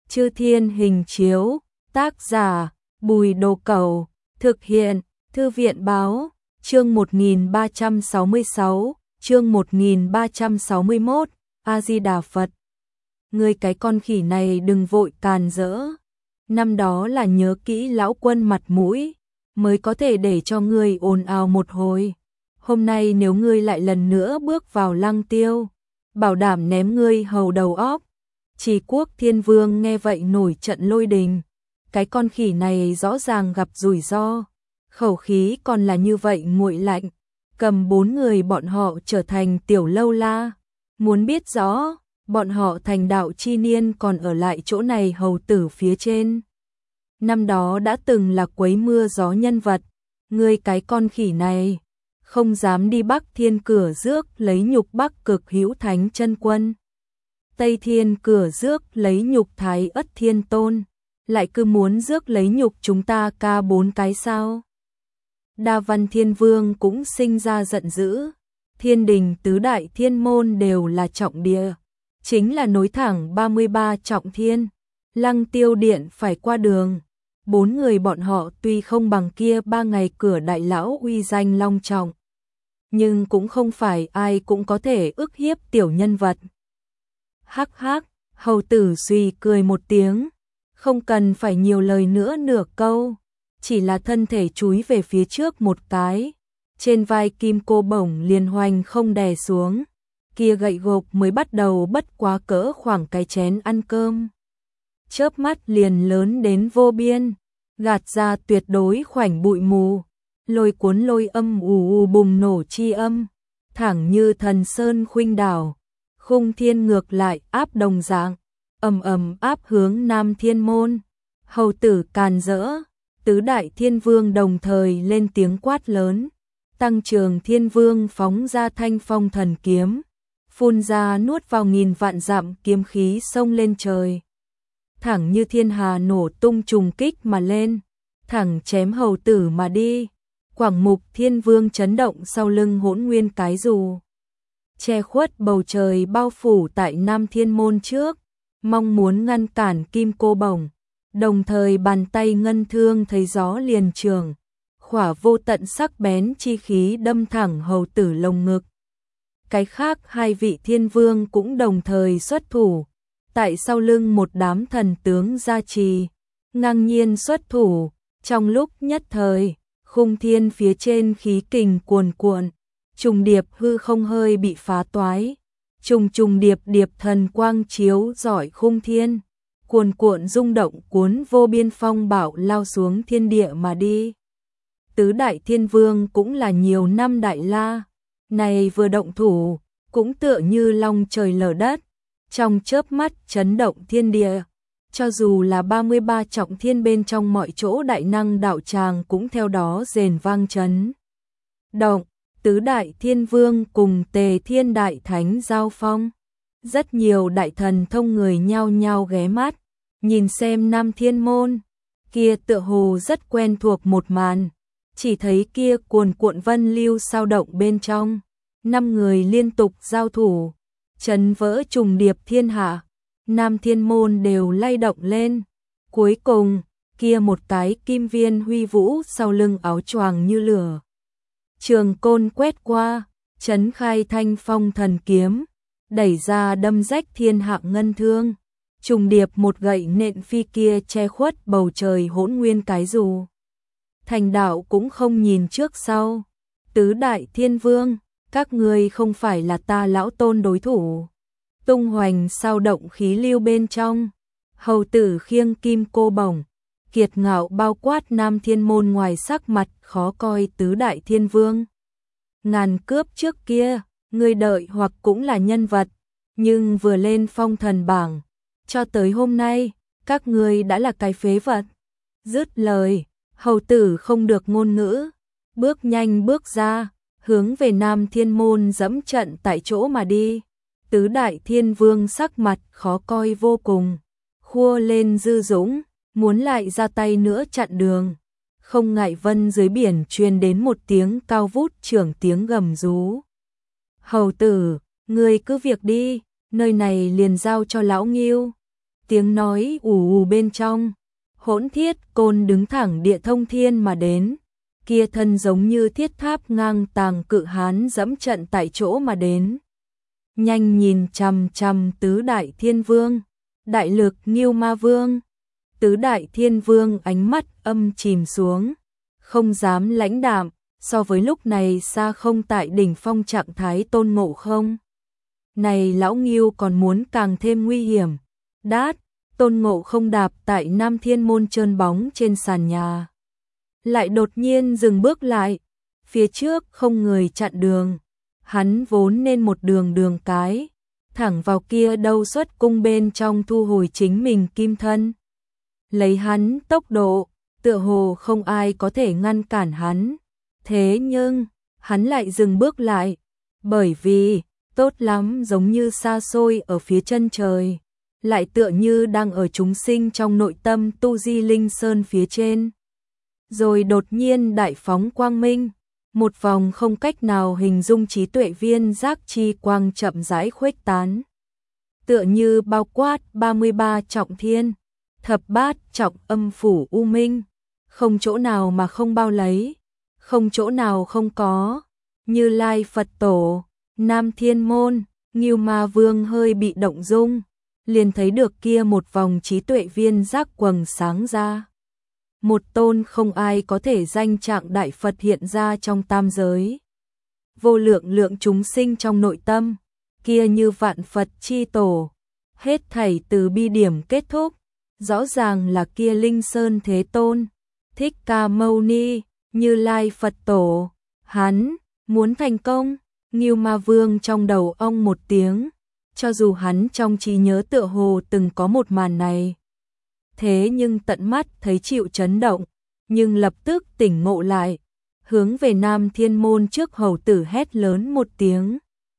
Chư Thiên Hình Chiếu, tác giả, Bùi Đồ Cẩu, thực hiện, Thư viện Báo, chương 1366, chương 1361, A-di-đà Phật. Ngươi cái con khỉ này đừng vội càn rỡ. Năm đó là nhớ kỹ lão quân mặt mũi, mới có thể để cho ngươi ồn ào một hồi. Hôm nay nếu ngươi lại lần nữa bước vào Lăng Tiêu, bảo đảm ném ngươi hầu đầu óc. Trì Quốc Thiên Vương nghe vậy nổi trận lôi đình. Cái con khỉ này rõ ràng gặp rủi ro, khẩu khí còn là như vậy nguội lạnh, cầm 4 người bọn họ trở thành tiểu lâu la. Muốn biết rõ, bọn họ thành đạo chi niên còn ở lại chỗ này hầu tử phía trên. Năm đó đã từng là quấy mưa gió nhân vật, ngươi cái con khỉ này, không dám đi Bắc Thiên cửa rước lấy nhục Bắc Cực Hữu Thánh Chân Quân. Tây Thiên cửa rước lấy nhục Thái Ất Thiên Tôn, lại cứ muốn rước lấy nhục chúng ta ca 4 cái sao? Đa Văn Thiên Vương cũng sinh ra giận dữ, thiên đình tứ đại thiên môn đều là trọng địa, chính là nối thẳng 33 trọng thiên, Lăng Tiêu Điện phải qua đường. 4 người bọn họ tuy không bằng kia 3 ngày cửa đại lão uy danh long trọng, nhưng cũng không phải ai cũng có thể ức hiếp tiểu nhân vật. Hắc hắc, hầu tử suy cười một tiếng, không cần phải nhiều lời nữa nửa câu, chỉ là thân thể chúi về phía trước một cái, trên vai kim cô bổng liền hoành không đè xuống, kia gậy gộc mới bắt đầu bất quá cỡ khoảng cái chén ăn cơm. Chớp mắt liền lớn đến vô biên, gạt ra tuyệt đối khoảnh bụi mù, lôi cuốn lôi âm ù ù bùng nổ chi âm, thẳng như thần sơn khuynh đảo, khung thiên ngược lại áp đồng dạng, ầm ầm áp hướng Nam Thiên Môn. Hầu tử càn rỡ, tứ đại thiên vương đồng thời lên tiếng quát lớn. Tăng Trường Thiên Vương phóng ra Thanh Phong thần kiếm, phun ra nuốt vào nghìn vạn dặm kiếm khí xông lên trời, thẳng như thiên hà nổ tung trùng kích mà lên, thẳng chém hầu tử mà đi. Quảng Mục Thiên Vương chấn động sau lưng Hỗn Nguyên cái dù, che khuất bầu trời bao phủ tại Nam Thiên Môn trước, mong muốn ngăn cản kim cô bổng, đồng thời bàn tay ngân thương thấy gió liền trường, khỏa vô tận sắc bén chi khí đâm thẳng hầu tử lồng ngực. Cái khác 2 vị thiên vương cũng đồng thời xuất thủ, tại sau lưng một đám thần tướng gia trì, ngang nhiên xuất thủ, trong lúc nhất thời, khung thiên phía trên khí kình cuồn cuộn, trùng điệp hư không hơi bị phá toái, trùng điệp điệp thần quang chiếu rọi khung thiên, cuồn cuộn rung động cuốn vô biên phong bạo lao xuống thiên địa mà đi. Tứ đại thiên vương cũng là nhiều năm đại la, này vừa động thủ, cũng tựa như long trời lở đất, trong chớp mắt chấn động thiên địa, cho dù là 33 trọng thiên bên trong mọi chỗ đại năng đạo tràng cũng theo đó rền vang chấn động. Tứ đại thiên vương cùng Tề Thiên Đại Thánh giao phong, rất nhiều đại thần thông người nhao nhao ghé mắt, nhìn xem Nam Thiên Môn, kia tựa hồ rất quen thuộc một màn, chỉ thấy kia cuồn cuộn vân lưu sao động bên trong, 5 người liên tục giao thủ, chấn vỡ trùng điệp thiên hạ, Nam Thiên Môn đều lay động lên. Cuối cùng, kia một cái kim viên huy vũ sau lưng áo choàng như lửa, trường côn quét qua, chấn khai Thanh Phong thần kiếm, đẩy ra đâm rách thiên hạ ngân thương, trùng điệp một gậy nện phi kia che khuất bầu trời Hỗn Nguyên cái dù. Thành đạo cũng không nhìn trước sau, tứ đại thiên vương, các ngươi không phải là ta lão tôn đối thủ. Tung hoành sao động khí lưu bên trong, hầu tử khiêng kim cô bổng, kiệt ngạo bao quát Nam Thiên Môn ngoài sắc mặt khó coi tứ đại thiên vương. Ngàn cướp trước kia, ngươi đợi hoặc cũng là nhân vật, nhưng vừa lên phong thần bảng, cho tới hôm nay, các ngươi đã là cái phế vật. Dứt lời, hầu tử không được ngôn ngữ, bước nhanh bước ra, hướng về Nam Thiên Môn dẫm trận tại chỗ mà đi. Tứ đại thiên vương sắc mặt khó coi vô cùng, khua lên dư dũng, muốn lại ra tay nữa chặn đường. Không ngại vân dưới biển truyền đến một tiếng cao vút trưởng tiếng gầm rú. Hầu tử, ngươi cứ việc đi, nơi này liền giao cho lão Ngưu. tiếng nói ù ù bên trong. Hỗn Thiết Côn đứng thẳng địa thông thiên mà đến, kia thân giống như thiết tháp ngang tàng cự hán dẫm trận tại chỗ mà đến. Nhanh nhìn chằm chằm Tứ Đại Thiên Vương, đại lực Ngưu Ma Vương. Tứ Đại Thiên Vương ánh mắt âm chìm xuống, không dám lãnh đạm, so với lúc này xa không tại đỉnh phong trạng thái Tôn Ngộ Không. Này lão Ngưu còn muốn càng thêm nguy hiểm. Đát, Tôn Ngộ Không đạp tại Nam Thiên Môn trơn bóng trên sàn nhà. Lại đột nhiên dừng bước lại, phía trước không người chặn đường. Hắn vốn nên một đường cái, thẳng vào kia đâu xuất cung bên trong thu hồi chính mình kim thân. Lấy hắn tốc độ, tựa hồ không ai có thể ngăn cản hắn. Thế nhưng, hắn lại dừng bước lại, bởi vì, tốt lắm giống như xa xôi ở phía chân trời, lại tựa như đang ở chúng sinh trong nội tâm tu di linh sơn phía trên. Rồi đột nhiên đại phóng quang minh, một vòng không cách nào hình dung trí tuệ viên giác chi quang chậm rãi khuếch tán. Tựa như bao quát 33 trọng thiên, thập bát trọng âm phủ u minh, không chỗ nào mà không bao lấy, không chỗ nào không có. Như Lai Phật Tổ, Nam Thiên Môn, Ngưu Ma Vương hơi bị động dung, liền thấy được kia một vòng trí tuệ viên giác quầng sáng ra. Một tôn không ai có thể danh trạng đại Phật hiện ra trong tam giới. Vô lượng lượng chúng sinh trong nội tâm, kia như vạn Phật chi tổ, hết thảy từ bi điểm kết thúc, rõ ràng là kia Linh Sơn Thế Tôn, Thích Ca Mâu Ni, Như Lai Phật Tổ. Hắn muốn thành công. Ngưu Ma Vương trong đầu ong một tiếng, cho dù hắn trong trí nhớ tựa hồ từng có một màn này. Thế nhưng tận mắt thấy chịu chấn động, nhưng lập tức tỉnh ngộ lại, hướng về Nam Thiên Môn trước hầu tử hét lớn một tiếng.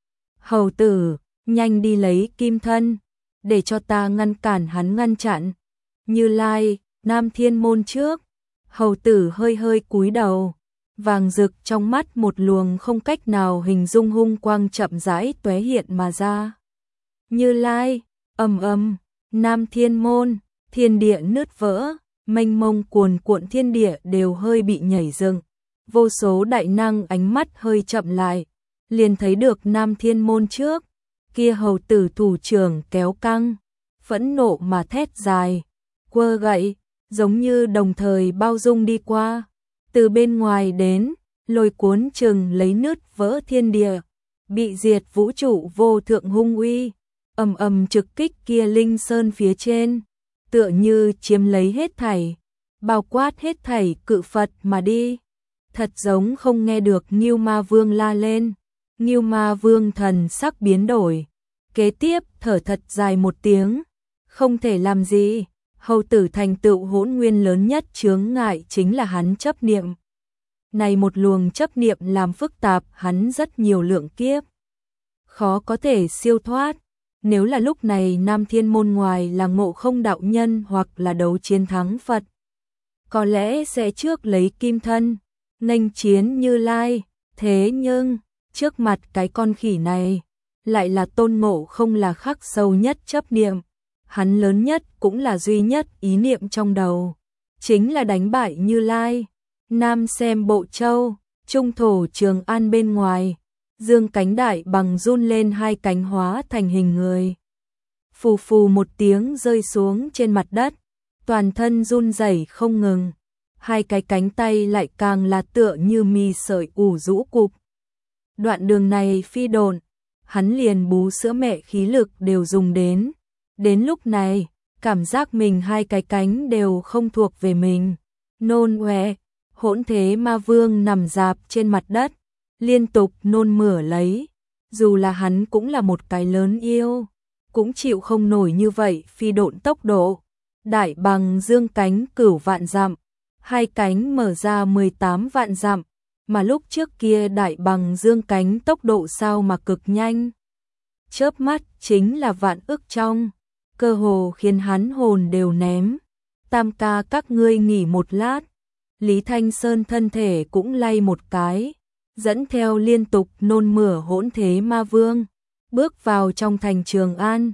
Hầu tử, nhanh đi lấy kim thân, để cho ta ngăn cản hắn ngăn chặn. Như Lai, Nam Thiên Môn trước, hầu tử hơi hơi cúi đầu, vàng rực trong mắt một luồng không cách nào hình dung hung quang chậm rãi tóe hiện mà ra. Như Lai, ầm, Nam Thiên Môn, thiên địa nứt vỡ, mênh mông cuồn cuộn thiên địa đều hơi bị nhảy dựng. Vô số đại năng ánh mắt hơi chậm lại, liền thấy được Nam Thiên Môn trước, kia hầu tử thủ trưởng kéo căng, phẫn nộ mà thét dài, quơ gậy, giống như đồng thời bao dung đi qua. Từ bên ngoài đến, lôi cuốn chừng lấy nứt vỡ thiên địa, bị diệt vũ trụ vô thượng hung uy, ầm trực kích kia Linh Sơn phía trên, tựa như chiếm lấy hết thảy, bao quát hết thảy cự Phật mà đi. Thật giống không nghe được Ngưu Ma Vương la lên. Ngưu Ma Vương thần sắc biến đổi, kế tiếp thở thật dài một tiếng, không thể làm gì. Hầu tử thành tựu hỗn nguyên lớn nhất chướng ngại chính là hắn chấp niệm. Này một luồng chấp niệm làm phức tạp hắn rất nhiều lượng kiếp, khó có thể siêu thoát. Nếu là lúc này Nam Thiên Môn ngoài là Ngộ Không đạo nhân hoặc là đấu chiến thắng Phật, có lẽ sẽ trước lấy kim thân, nghênh chiến Như Lai. Thế nhưng, trước mặt cái con khỉ này, lại là Tôn Ngộ Không là khắc sâu nhất chấp niệm. Hắn lớn nhất cũng là duy nhất ý niệm trong đầu, chính là đánh bại Như Lai. Nam xem Bộ Châu, trung thổ Trường An bên ngoài, dương cánh đại bằng run lên hai cánh hóa thành hình người. Phù phù một tiếng rơi xuống trên mặt đất, toàn thân run rẩy không ngừng, hai cái cánh tay lại càng là tựa như mì sợi ủ rũ cụp. Đoạn đường này phi độn, hắn liền bú sữa mẹ khí lực đều dùng đến. Đến lúc này, cảm giác mình hai cái cánh đều không thuộc về mình. Nôn ọe, Hỗn Thế Ma Vương nằm rạp trên mặt đất, liên tục nôn mửa lấy. Dù là hắn cũng là một cái lớn yêu, cũng chịu không nổi như vậy phi độn tốc độ. Đại bằng dương cánh cửu vạn dặm, hai cánh mở ra 18 vạn dặm, mà lúc trước kia đại bằng dương cánh tốc độ sao mà cực nhanh. Chớp mắt chính là vạn ức trong, cơ hồ khiến hắn hồn đều ném. Tam ca các ngươi nghỉ một lát. Lý Thanh Sơn thân thể cũng lay một cái, dẫn theo liên tục nôn mửa Hỗn Thế Ma Vương, bước vào trong thành Trường An.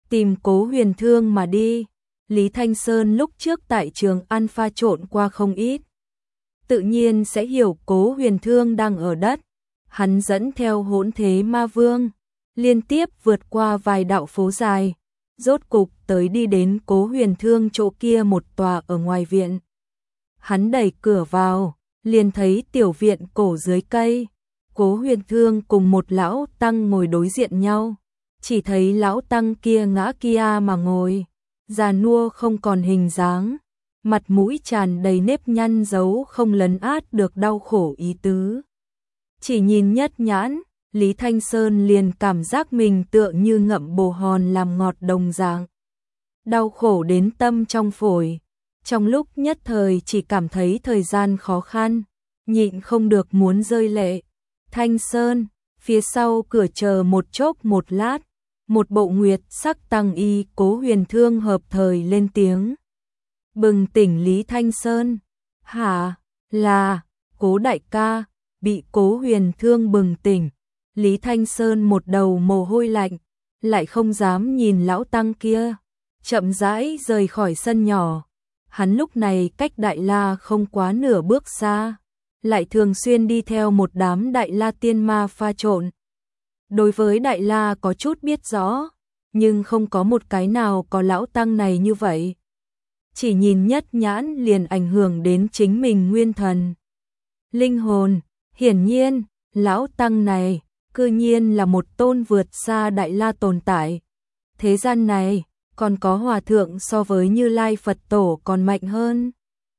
tìm Cố Huyền Thương mà đi. Lý Thanh Sơn lúc trước tại trường ăn pha trộn qua không ít, tự nhiên sẽ hiểu Cố Huyền Thương đang ở đất. Hắn dẫn theo Hỗn Thế Ma Vương, liên tiếp vượt qua vài đạo phố dài, rốt cục tới đi đến Cố Huyền Thương chỗ kia một tòa ở ngoài viện. Hắn đẩy cửa vào, liền thấy tiểu viện cổ dưới cây, Cố Huyền Thương cùng một lão tăng ngồi đối diện nhau. Chỉ thấy lão tăng kia ngã kia mà ngồi, già nua không còn hình dáng, mặt mũi tràn đầy nếp nhăn dấu không lấn át được đau khổ ý tứ. Chỉ nhìn nhất nhãn, Lý Thanh Sơn liền cảm giác mình tựa như ngậm bồ hòn làm ngọt đồng dạng. Đau khổ đến tâm trong phổi, trong lúc nhất thời chỉ cảm thấy thời gian khó khăn, nhịn không được muốn rơi lệ. Thanh Sơn, phía sau cửa chờ một chốc một lát, một bộ nguyệt sắc tăng y Cố Huyền Thương hợp thời lên tiếng. Bừng tỉnh Lý Thanh Sơn. Hả, là, Cố đại ca, bị Cố Huyền Thương bừng tỉnh. Lý Thanh Sơn một đầu mồ hôi lạnh, lại không dám nhìn lão tăng kia, chậm rãi rời khỏi sân nhỏ. Hắn lúc này cách Đại La không quá nửa bước xa, lại thường xuyên đi theo một đám Đại La tiên ma pha trộn. Đối với Đại La có chút biết rõ, nhưng không có một cái nào có lão tăng này như vậy. Chỉ nhìn nhất nhãn liền ảnh hưởng đến chính mình nguyên thần, linh hồn. Hiển nhiên, lão tăng này cư nhiên là một tôn vượt xa Đại La tồn tại. Thế gian này còn có hòa thượng so với Như Lai Phật Tổ còn mạnh hơn.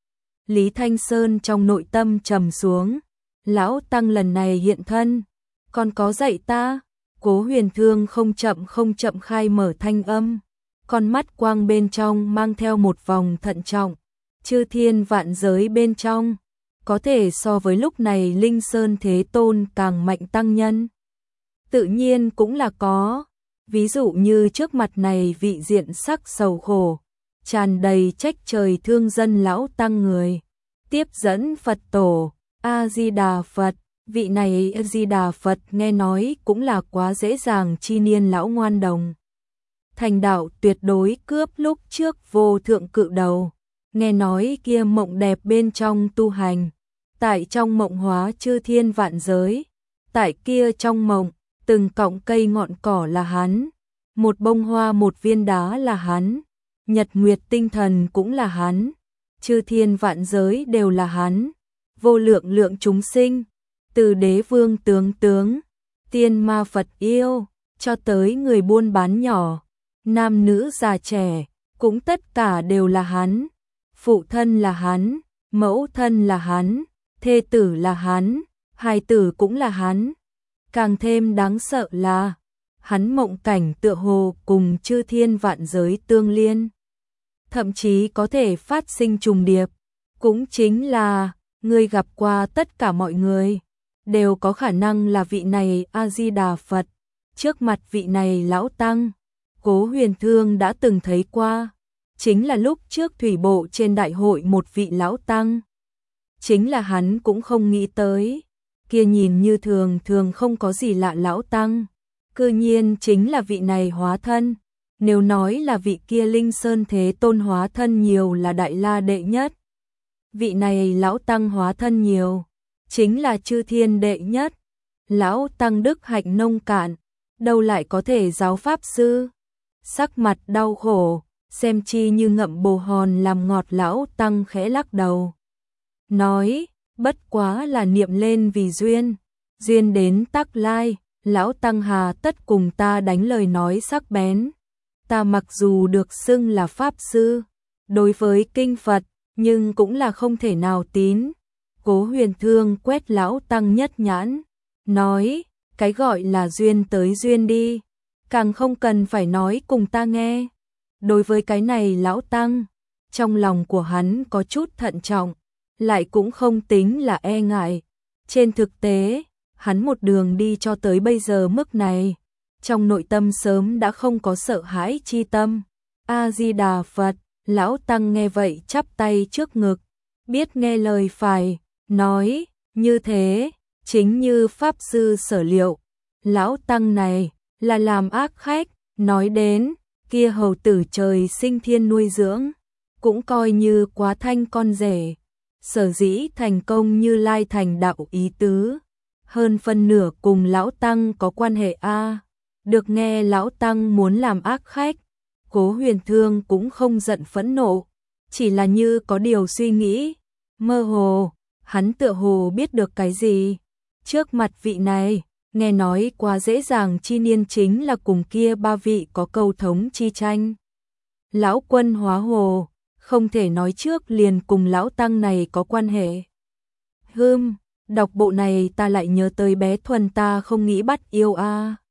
Lý Thanh Sơn trong nội tâm trầm xuống, lão tăng lần này hiện thân, còn có dạy ta. Cố Huyền Thương không chậm khai mở thanh âm, con mắt quang bên trong mang theo một vòng thận trọng. Chư thiên vạn giới bên trong, có thể so với lúc này Linh Sơn Thế Tôn càng mạnh tăng nhân. Tự nhiên cũng là có, ví dụ như trước mặt này vị diện sắc sầu khổ, tràn đầy trách trời thương dân lão tăng người, tiếp dẫn Phật Tổ, A-di-đà Phật. Vị này A-di-đà Phật nghe nói cũng là quá dễ dàng chi niên lão ngoan đồng. Thành đạo tuyệt đối cướp lúc trước vô thượng cự đầu, nghe nói kia mộng đẹp bên trong tu hành, tại trong mộng hóa chư thiên vạn giới, tại kia trong mộng, từng cọng cây ngọn cỏ là hắn, một bông hoa một viên đá là hắn, nhật nguyệt tinh thần cũng là hắn, chư thiên vạn giới đều là hắn, vô lượng lượng chúng sinh, từ đế vương tướng, tiên ma Phật yêu, cho tới người buôn bán nhỏ, nam nữ già trẻ, cũng tất cả đều là hắn. Phụ thân là hắn, mẫu thân là hắn, thê tử là hắn, hài tử cũng là hắn. Càng thêm đáng sợ là, hắn mộng cảnh tựa hồ cùng chư thiên vạn giới tương liên, thậm chí có thể phát sinh trùng điệp, cũng chính là người gặp qua tất cả mọi người đều có khả năng là vị này A-di-đà Phật. Trước mặt vị này lão tăng, Cố Huyền Thương đã từng thấy qua, chính là lúc trước thủy bộ trên đại hội một vị lão tăng. Chính là hắn cũng không nghĩ tới, kia nhìn như thường không có gì lạ lão tăng, cư nhiên chính là vị này hóa thân. Nếu nói là vị kia Linh Sơn Thế Tôn hóa thân nhiều là Đại La đệ nhất, vị này lão tăng hóa thân nhiều chính là chư thiên đệ nhất. Lão tăng đức hạnh nông cạn, đâu lại có thể giáo pháp sư. Sắc mặt đau khổ, xem chi như ngậm bồ hòn làm ngọt. Lão tăng khẽ lắc đầu, nói, bất quá là niệm lên vì duyên, duyên đến tắc lai. Lão tăng hà tất cùng ta đánh lời nói sắc bén. Ta mặc dù được xưng là pháp sư, đối với kinh Phật, nhưng cũng là không thể nào tín. Cố Huyền Thương quét lão tăng nhất nhãn, nói, cái gọi là duyên tới duyên đi, càng không cần phải nói cùng ta nghe. Đối với cái này lão tăng, trong lòng của hắn có chút thận trọng, lại cũng không tính là e ngại. Trên thực tế, hắn một đường đi cho tới bây giờ mức này, trong nội tâm sớm đã không có sợ hãi chi tâm. A-di-đà Phật. Lão tăng nghe vậy chắp tay trước ngực, biết nghe lời phải, nói, như thế, chính như pháp sư sở liệu. Lão tăng này là làm ác khách, nói đến, kia hầu tử trời sinh thiên nuôi dưỡng, cũng coi như quá thanh con rể. Sở dĩ thành công Như Lai thành đạo ý tứ, hơn phân nửa cùng lão tăng có quan hệ a. Được nghe lão tăng muốn làm ác khách, Cố Huyền Thương cũng không giận phẫn nộ, chỉ là như có điều suy nghĩ, mơ hồ, hắn tựa hồ biết được cái gì. Trước mặt vị này, nghe nói quá dễ dàng chi niên chính là cùng kia ba vị có câu thống chi tranh. Lão Quân hóa hồ, không thể nói trước liền cùng lão tăng này có quan hệ. Đọc bộ này ta lại nhớ tới bé Thuần ta không nghĩ bắt yêu a.